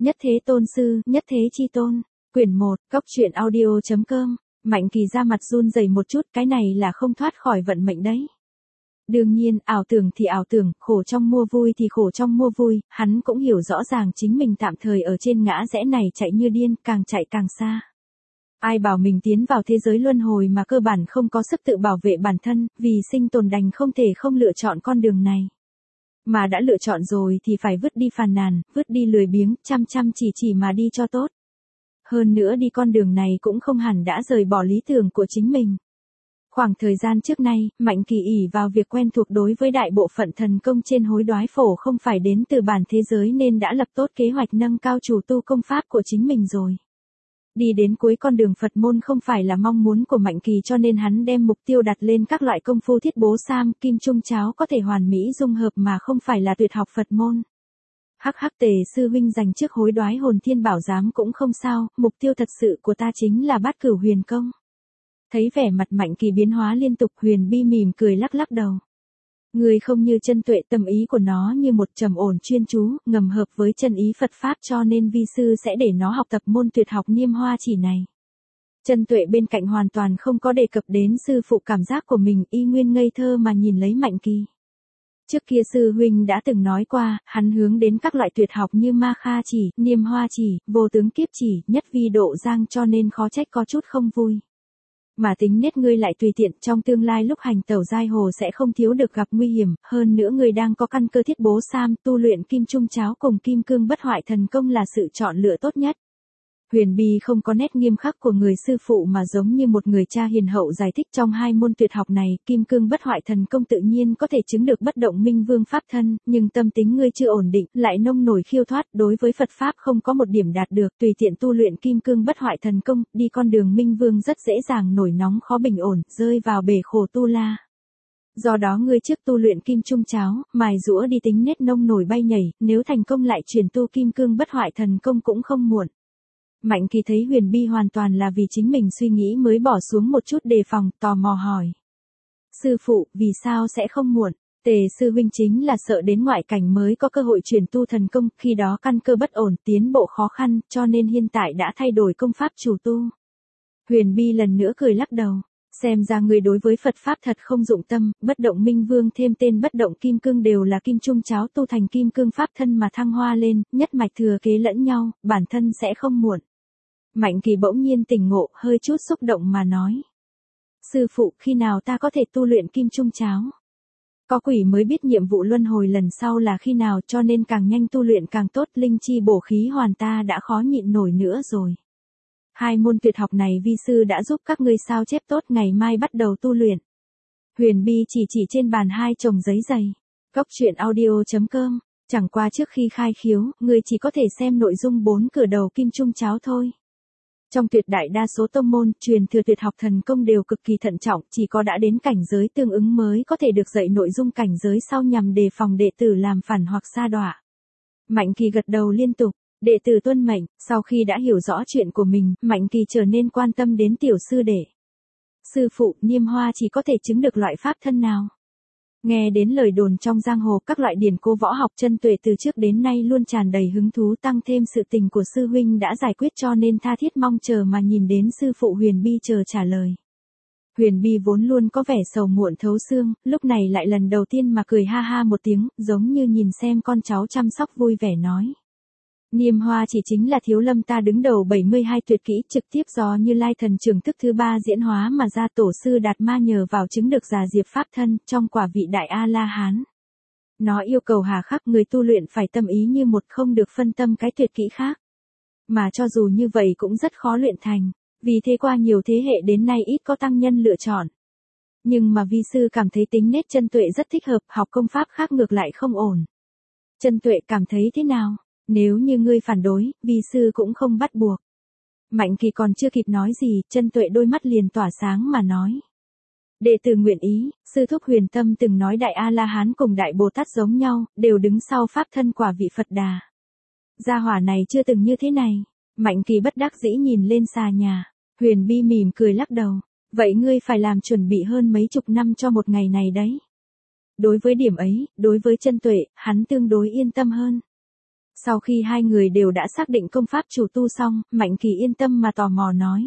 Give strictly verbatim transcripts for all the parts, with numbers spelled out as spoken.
Nhất Thế Tôn Sư, Nhất Thế Chi Tôn. Quyển một, Cốc truyện audio.com. Mạnh Kỳ ra mặt run rẩy một chút, cái này là không thoát khỏi vận mệnh đấy. Đương nhiên, ảo tưởng thì ảo tưởng, khổ trong mua vui thì khổ trong mua vui, hắn cũng hiểu rõ ràng chính mình tạm thời ở trên ngã rẽ này chạy như điên, càng chạy càng xa. Ai bảo mình tiến vào thế giới luân hồi mà cơ bản không có sức tự bảo vệ bản thân, vì sinh tồn đành không thể không lựa chọn con đường này. Mà đã lựa chọn rồi thì phải vứt đi phàn nàn, vứt đi lười biếng, chăm chăm chỉ chỉ mà đi cho tốt. Hơn nữa đi con đường này cũng không hẳn đã rời bỏ lý tưởng của chính mình. Khoảng thời gian trước nay, Mạnh Kỳ ỷ vào việc quen thuộc đối với đại bộ phận thần công trên hối đoái phổ không phải đến từ bản thế giới nên đã lập tốt kế hoạch nâng cao chủ tu công pháp của chính mình rồi. Đi đến cuối con đường Phật môn không phải là mong muốn của Mạnh Kỳ cho nên hắn đem mục tiêu đặt lên các loại công phu thiết bố sam, kim trung cháo có thể hoàn mỹ dung hợp mà không phải là tuyệt học Phật môn. Hắc hắc Tề sư huynh dành trước hối đoái hồn thiên bảo giám cũng không sao, mục tiêu thật sự của ta chính là bát cửu huyền công. Thấy vẻ mặt Mạnh Kỳ biến hóa liên tục, Huyền Bi mỉm cười lắc lắc đầu. Người không như chân tuệ, tâm ý của nó như một trầm ổn chuyên chú, ngầm hợp với chân ý Phật Pháp cho nên vi sư sẽ để nó học tập môn tuyệt học Niêm Hoa Chỉ này. Chân tuệ bên cạnh hoàn toàn không có đề cập đến sư phụ cảm giác của mình, y nguyên ngây thơ mà nhìn lấy Mạnh Kỳ. Trước kia sư huynh đã từng nói qua, hắn hướng đến các loại tuyệt học như Ma Kha Chỉ, Niêm Hoa Chỉ, Vô Tướng Kiếp Chỉ, Nhất Vi Độ Giang cho nên khó trách có chút không vui. Mà tính nết ngươi lại tùy tiện, trong tương lai lúc hành tẩu giai hồ sẽ không thiếu được gặp nguy hiểm, hơn nữa ngươi đang có căn cơ thiết bố sam, tu luyện kim trung cháo cùng kim cương bất hoại thần công là sự chọn lựa tốt nhất. Huyền Bi không có nét nghiêm khắc của người sư phụ mà giống như một người cha hiền hậu giải thích trong hai môn tuyệt học này, kim cương bất hoại thần công tự nhiên có thể chứng được bất động minh vương pháp thân, nhưng tâm tính ngươi chưa ổn định, lại nông nổi khiêu thoát, đối với Phật Pháp không có một điểm đạt được, tùy tiện tu luyện kim cương bất hoại thần công, đi con đường minh vương rất dễ dàng nổi nóng khó bình ổn, rơi vào bể khổ tu la. Do đó ngươi trước tu luyện kim trung cháo, mài rũa đi tính nết nông nổi bay nhảy, nếu thành công lại chuyển tu kim cương bất hoại thần công cũng không muộn. Mạnh Kỳ thấy Huyền Bi hoàn toàn là vì chính mình suy nghĩ mới bỏ xuống một chút đề phòng, tò mò hỏi. Sư phụ, vì sao sẽ không muộn? Tề sư huynh chính là sợ đến ngoại cảnh mới có cơ hội chuyển tu thần công, khi đó căn cơ bất ổn, tiến bộ khó khăn, cho nên hiện tại đã thay đổi công pháp chủ tu. Huyền Bi lần nữa cười lắc đầu. Xem ra người đối với Phật Pháp thật không dụng tâm, bất động minh vương thêm tên bất động kim cương đều là kim trung cháo tu thành kim cương pháp thân mà thăng hoa lên, nhất mạch thừa kế lẫn nhau, bản thân sẽ không muộn. Mạnh Kỳ bỗng nhiên tỉnh ngộ, hơi chút xúc động mà nói. Sư phụ, khi nào ta có thể tu luyện kim trung cháo? Có quỷ mới biết nhiệm vụ luân hồi lần sau là khi nào cho nên càng nhanh tu luyện càng tốt, linh chi bổ khí hoàn ta đã khó nhịn nổi nữa rồi. Hai môn tuyệt học này vi sư đã giúp các ngươi sao chép tốt, ngày mai bắt đầu tu luyện. Huyền Bi chỉ chỉ trên bàn hai chồng giấy dày. Cốc truyện audio.com. Chẳng qua trước khi khai khiếu, người chỉ có thể xem nội dung bốn cửa đầu kim trung cháo thôi. Trong tuyệt đại đa số tông môn, truyền thừa tuyệt học thần công đều cực kỳ thận trọng, chỉ có đã đến cảnh giới tương ứng mới có thể được dạy nội dung cảnh giới sau nhằm đề phòng đệ tử làm phản hoặc sa đọa. Mạnh Kỳ gật đầu liên tục, đệ tử tuân mệnh. Sau khi đã hiểu rõ chuyện của mình, Mạnh Kỳ trở nên quan tâm đến tiểu sư đệ. Sư phụ, Niêm Hoa chỉ có thể chứng được loại pháp thân nào? Nghe đến lời đồn trong giang hồ, các loại điển cố võ học, chân tuệ từ trước đến nay luôn tràn đầy hứng thú, tăng thêm sự tình của sư huynh đã giải quyết cho nên tha thiết mong chờ mà nhìn đến sư phụ Huyền Bi chờ trả lời. Huyền Bi vốn luôn có vẻ sầu muộn thấu xương, lúc này lại lần đầu tiên mà cười ha ha một tiếng, giống như nhìn xem con cháu chăm sóc vui vẻ nói. Niêm Hoa chỉ chính là thiếu lâm ta đứng đầu bảy mươi hai tuyệt kỹ, trực tiếp do Như Lai thần trưởng thức thứ ba diễn hóa mà ra, tổ sư Đạt Ma nhờ vào chứng được già diệp pháp thân, trong quả vị đại A-la-hán. Nó yêu cầu hà khắc, người tu luyện phải tâm ý như một, không được phân tâm cái tuyệt kỹ khác. Mà cho dù như vậy cũng rất khó luyện thành, vì thế qua nhiều thế hệ đến nay ít có tăng nhân lựa chọn. Nhưng mà vi sư cảm thấy tính nết chân tuệ rất thích hợp, học công pháp khác ngược lại không ổn. Chân tuệ cảm thấy thế nào? Nếu như ngươi phản đối, vi sư cũng không bắt buộc. Mạnh Kỳ còn chưa kịp nói gì, chân tuệ đôi mắt liền tỏa sáng mà nói. Đệ tử nguyện ý, sư thúc Huyền Tâm từng nói đại A-la-hán cùng đại Bồ Tát giống nhau, đều đứng sau pháp thân quả vị Phật Đà. Gia hỏa này chưa từng như thế này. Mạnh Kỳ bất đắc dĩ nhìn lên xà nhà. Huyền Bi mỉm cười lắc đầu. Vậy ngươi phải làm chuẩn bị hơn mấy chục năm cho một ngày này đấy. Đối với điểm ấy, đối với chân tuệ, hắn tương đối yên tâm hơn. Sau khi hai người đều đã xác định công pháp chủ tu xong, Mạnh Kỳ yên tâm mà tò mò nói.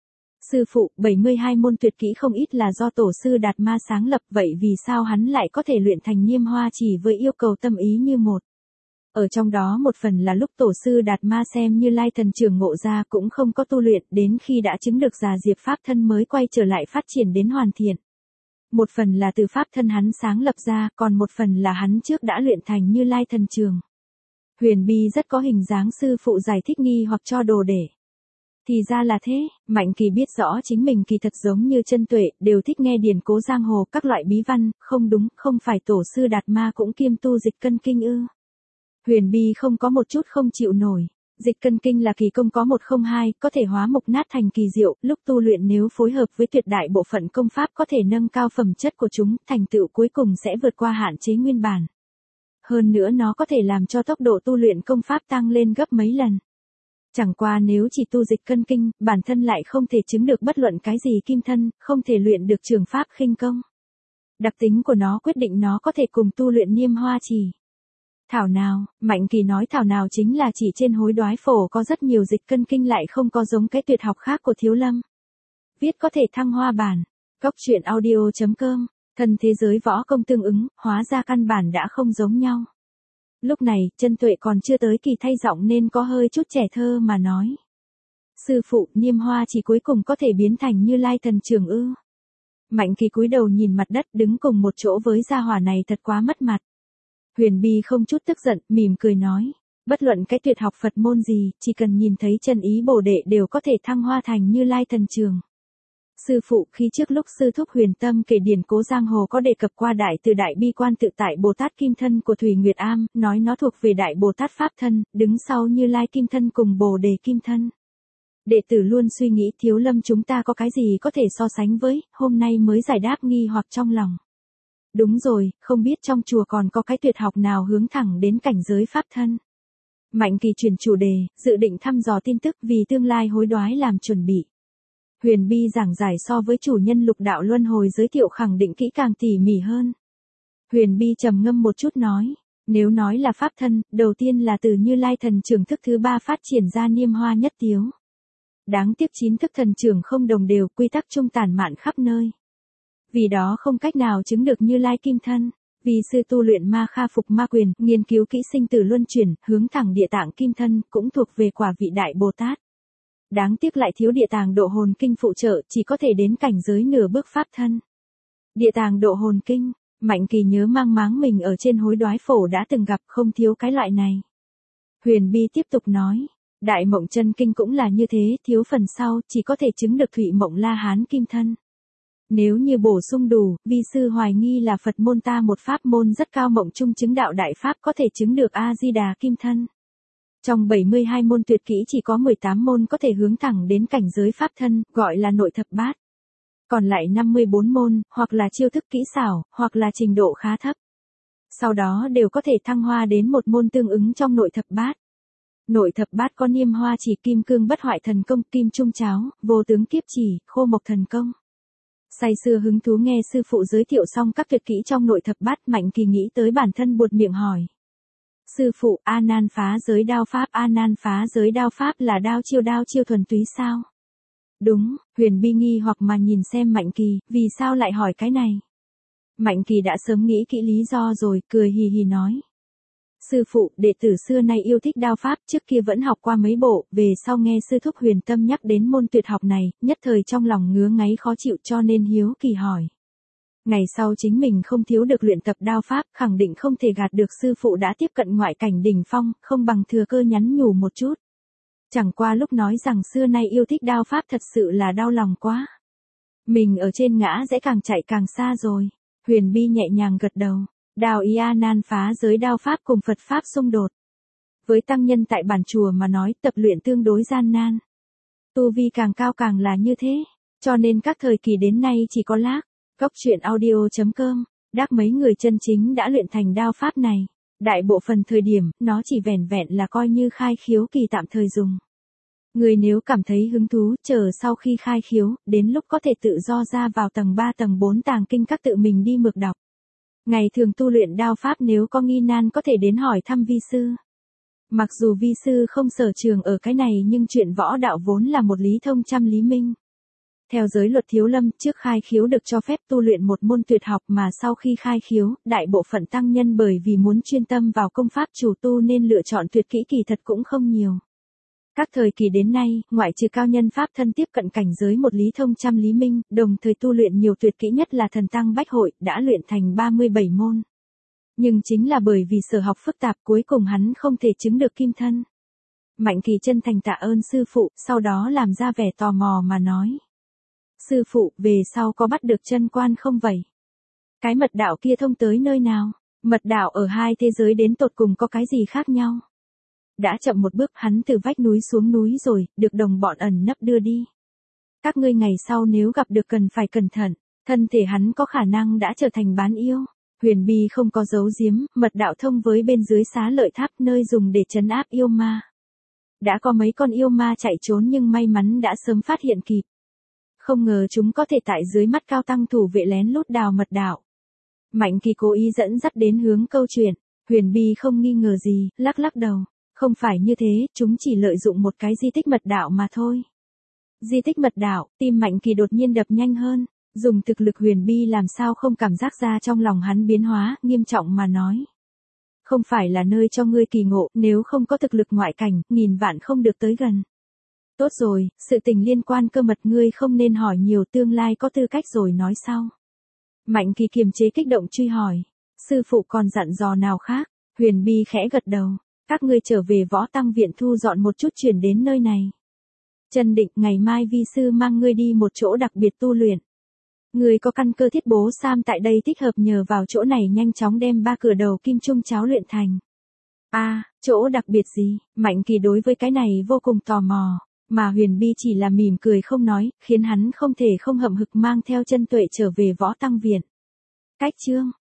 Sư phụ, bảy mươi hai môn tuyệt kỹ không ít là do tổ sư Đạt Ma sáng lập, vậy vì sao hắn lại có thể luyện thành Niêm Hoa chỉ với yêu cầu tâm ý như một? Ở trong đó một phần là lúc tổ sư Đạt Ma xem Như Lai thần trưởng ngộ ra cũng không có tu luyện, đến khi đã chứng được già diệp pháp thân mới quay trở lại phát triển đến hoàn thiện. Một phần là từ pháp thân hắn sáng lập ra, còn một phần là hắn trước đã luyện thành Như Lai thần trường. Huyền Bi rất có hình dáng sư phụ giải thích nghi hoặc cho đồ để. Thì ra là thế, Mạnh Kỳ biết rõ chính mình kỳ thật giống như Chân Tuệ, đều thích nghe điển cố giang hồ các loại bí văn, không đúng, không phải tổ sư Đạt Ma cũng kiêm tu dịch cân kinh ư. Huyền Bi không có một chút không chịu nổi. Dịch cân kinh là kỳ công có một không hai, có thể hóa mục nát thành kỳ diệu, lúc tu luyện nếu phối hợp với tuyệt đại bộ phận công pháp có thể nâng cao phẩm chất của chúng, thành tựu cuối cùng sẽ vượt qua hạn chế nguyên bản. Hơn nữa nó có thể làm cho tốc độ tu luyện công pháp tăng lên gấp mấy lần. Chẳng qua nếu chỉ tu dịch cân kinh, bản thân lại không thể chứng được bất luận cái gì kim thân, không thể luyện được trường pháp khinh công. Đặc tính của nó quyết định nó có thể cùng tu luyện Niêm Hoa chỉ. Thảo nào, Mạnh Kỳ nói thảo nào chính là chỉ trên hối đoái phổ có rất nhiều dịch cân kinh lại không có giống cái tuyệt học khác của Thiếu Lâm. Viết có thể thăng hoa bản. Cốc truyện audio chấm com, thân thế giới võ công tương ứng, hóa ra căn bản đã không giống nhau. Lúc này, Chân Tuệ còn chưa tới kỳ thay giọng nên có hơi chút trẻ thơ mà nói. Sư phụ, Niêm Hoa chỉ cuối cùng có thể biến thành Như Lai thần trường ư? Mạnh Kỳ cúi đầu nhìn mặt đất, đứng cùng một chỗ với gia hỏa này thật quá mất mặt. Huyền Bi không chút tức giận, mỉm cười nói. Bất luận cái tuyệt học Phật môn gì, chỉ cần nhìn thấy chân ý Bồ Đệ đều có thể thăng hoa thành Như Lai thần trường. Sư phụ, khi trước lúc sư thúc Huyền Tâm kể điển cố giang hồ có đề cập qua đại từ đại bi quan tự tại Bồ Tát Kim Thân của Thủy Nguyệt Am, nói nó thuộc về đại Bồ Tát Pháp Thân, đứng sau Như Lai Kim Thân cùng Bồ Đề Kim Thân. Đệ tử luôn suy nghĩ Thiếu Lâm chúng ta có cái gì có thể so sánh với, hôm nay mới giải đáp nghi hoặc trong lòng. Đúng rồi, không biết trong chùa còn có cái tuyệt học nào hướng thẳng đến cảnh giới Pháp Thân. Mạnh Kỳ chuyển chủ đề, dự định thăm dò tin tức vì tương lai hối đoái làm chuẩn bị. Huyền Bi giảng giải so với chủ nhân Lục Đạo Luân Hồi giới thiệu khẳng định kỹ càng tỉ mỉ hơn. Huyền Bi trầm ngâm một chút nói, nếu nói là Pháp Thân, đầu tiên là từ Như Lai thần trưởng thức thứ ba phát triển ra Niêm Hoa nhất tiếu. Đáng tiếc chín thức thần trưởng không đồng đều, quy tắc chung tản mạn khắp nơi. Vì đó không cách nào chứng được Như Lai Kim Thân. Vì sư tu luyện Ma Kha Phục Ma Quyền, nghiên cứu kỹ sinh tử luân chuyển, hướng thẳng địa tạng Kim Thân, cũng thuộc về quả vị đại Bồ Tát. Đáng tiếc lại thiếu địa tàng độ hồn kinh phụ trợ, chỉ có thể đến cảnh giới nửa bước Pháp Thân. Địa tàng độ hồn kinh, Mạnh Kỳ nhớ mang máng mình ở trên hối đoái phổ đã từng gặp, không thiếu cái loại này. Huyền Bi tiếp tục nói, Đại Mộng Chân Kinh cũng là như thế, thiếu phần sau, chỉ có thể chứng được Thụy Mộng La Hán Kim Thân. Nếu như bổ sung đủ, vi sư hoài nghi là Phật môn ta một pháp môn rất cao mộng trung chứng đạo đại pháp có thể chứng được A-di-đà Kim Thân. Trong bảy mươi hai môn tuyệt kỹ chỉ có mười tám môn có thể hướng thẳng đến cảnh giới Pháp Thân, gọi là nội thập bát. Còn lại năm mươi bốn môn, hoặc là chiêu thức kỹ xảo, hoặc là trình độ khá thấp. Sau đó đều có thể thăng hoa đến một môn tương ứng trong nội thập bát. Nội thập bát có Niêm Hoa chỉ, Kim Cương Bất Hoại Thần Công, Kim Trung Cháo, Vô Tướng Kiếp Chỉ, Khô Mộc Thần Công. Say sưa hứng thú nghe sư phụ giới thiệu xong các tuyệt kỹ trong nội thập bát, Mạnh Kỳ nghĩ tới bản thân buột miệng hỏi. Sư phụ, A Nan phá giới đao pháp, A Nan phá giới đao pháp là đao chiêu đao chiêu thuần túy sao? Đúng, Huyền Bi nghi hoặc mà nhìn xem Mạnh Kỳ, vì sao lại hỏi cái này? Mạnh Kỳ đã sớm nghĩ kỹ lý do rồi, cười hì hì nói. Sư phụ, đệ tử xưa nay yêu thích đao pháp, trước kia vẫn học qua mấy bộ, về sau nghe sư thúc Huyền Tâm nhắc đến môn tuyệt học này, nhất thời trong lòng ngứa ngáy khó chịu cho nên hiếu kỳ hỏi. Ngày sau chính mình không thiếu được luyện tập đao pháp, khẳng định không thể gạt được sư phụ đã tiếp cận ngoại cảnh đỉnh phong, không bằng thừa cơ nhắn nhủ một chút. Chẳng qua lúc nói rằng xưa nay yêu thích đao pháp thật sự là đau lòng quá. Mình ở trên ngã sẽ càng chạy càng xa rồi. Huyền Bi nhẹ nhàng gật đầu. Đao ý A Nan phá giới đao pháp cùng Phật pháp xung đột. Với tăng nhân tại bản chùa mà nói tập luyện tương đối gian nan. Tu vi càng cao càng là như thế, cho nên các thời kỳ đến nay chỉ có lác. Cốc truyện audio chấm com, đắc mấy người chân chính đã luyện thành đao pháp này. Đại bộ phần thời điểm, nó chỉ vẻn vẹn là coi như khai khiếu kỳ tạm thời dùng. Người nếu cảm thấy hứng thú, chờ sau khi khai khiếu, đến lúc có thể tự do ra vào tầng ba tầng bốn tàng kinh các tự mình đi mượt đọc. Ngày thường tu luyện đao pháp nếu có nghi nan có thể đến hỏi thăm vi sư. Mặc dù vi sư không sở trường ở cái này nhưng chuyện võ đạo vốn là một lý thông trăm lý minh. Theo giới luật thiếu lâm, trước khai khiếu được cho phép tu luyện một môn tuyệt học mà sau khi khai khiếu, đại bộ phận tăng nhân bởi vì muốn chuyên tâm vào công pháp chủ tu nên lựa chọn tuyệt kỹ kỳ thật cũng không nhiều. Các thời kỳ đến nay, ngoại trừ cao nhân pháp thân tiếp cận cảnh giới một lý thông trăm lý minh, đồng thời tu luyện nhiều tuyệt kỹ nhất là thần tăng bách hội, đã luyện thành ba mươi bảy môn. Nhưng chính là bởi vì sở học phức tạp cuối cùng hắn không thể chứng được kim thân. Mạnh Kỳ chân thành tạ ơn sư phụ, sau đó làm ra vẻ tò mò mà nói. Sư phụ, về sau có bắt được chân quan không vậy? Cái mật đạo kia thông tới nơi nào? Mật đạo ở hai thế giới đến tột cùng có cái gì khác nhau? Đã chậm một bước hắn từ vách núi xuống núi rồi, được đồng bọn ẩn nấp đưa đi. Các ngươi ngày sau nếu gặp được cần phải cẩn thận, thân thể hắn có khả năng đã trở thành bán yêu. Huyền Bi không có giấu giếm, mật đạo thông với bên dưới Xá Lợi Tháp nơi dùng để trấn áp yêu ma. Đã có mấy con yêu ma chạy trốn nhưng may mắn đã sớm phát hiện kịp. Không ngờ chúng có thể tại dưới mắt cao tăng thủ vệ lén lút đào mật đạo. Mạnh Kỳ cố ý dẫn dắt đến hướng câu chuyện, Huyền Bi không nghi ngờ gì, lắc lắc đầu. Không phải như thế, chúng chỉ lợi dụng một cái di tích mật đạo mà thôi. Di tích mật đạo, tim Mạnh Kỳ đột nhiên đập nhanh hơn, dùng thực lực Huyền Bi làm sao không cảm giác ra trong lòng hắn biến hóa, nghiêm trọng mà nói. Không phải là nơi cho ngươi kỳ ngộ, nếu không có thực lực ngoại cảnh, nghìn vạn không được tới gần. Tốt rồi, sự tình liên quan cơ mật ngươi không nên hỏi nhiều, tương lai có tư cách rồi nói sau. Mạnh Kỳ kiềm chế kích động truy hỏi, sư phụ còn dặn dò nào khác? Huyền Bi khẽ gật đầu. Các ngươi trở về võ tăng viện thu dọn một chút chuyển đến nơi này. Trần Định, ngày mai vi sư mang ngươi đi một chỗ đặc biệt tu luyện. Ngươi có căn cơ thiết bố Sam tại đây thích hợp, nhờ vào chỗ này nhanh chóng đem ba cửa đầu kim trung cháo luyện thành. A, à, chỗ đặc biệt gì? Mạnh Kỳ đối với cái này vô cùng tò mò, mà Huyền Bi chỉ là mỉm cười không nói, khiến hắn không thể không hậm hực mang theo Chân Tuệ trở về võ tăng viện. Cách chương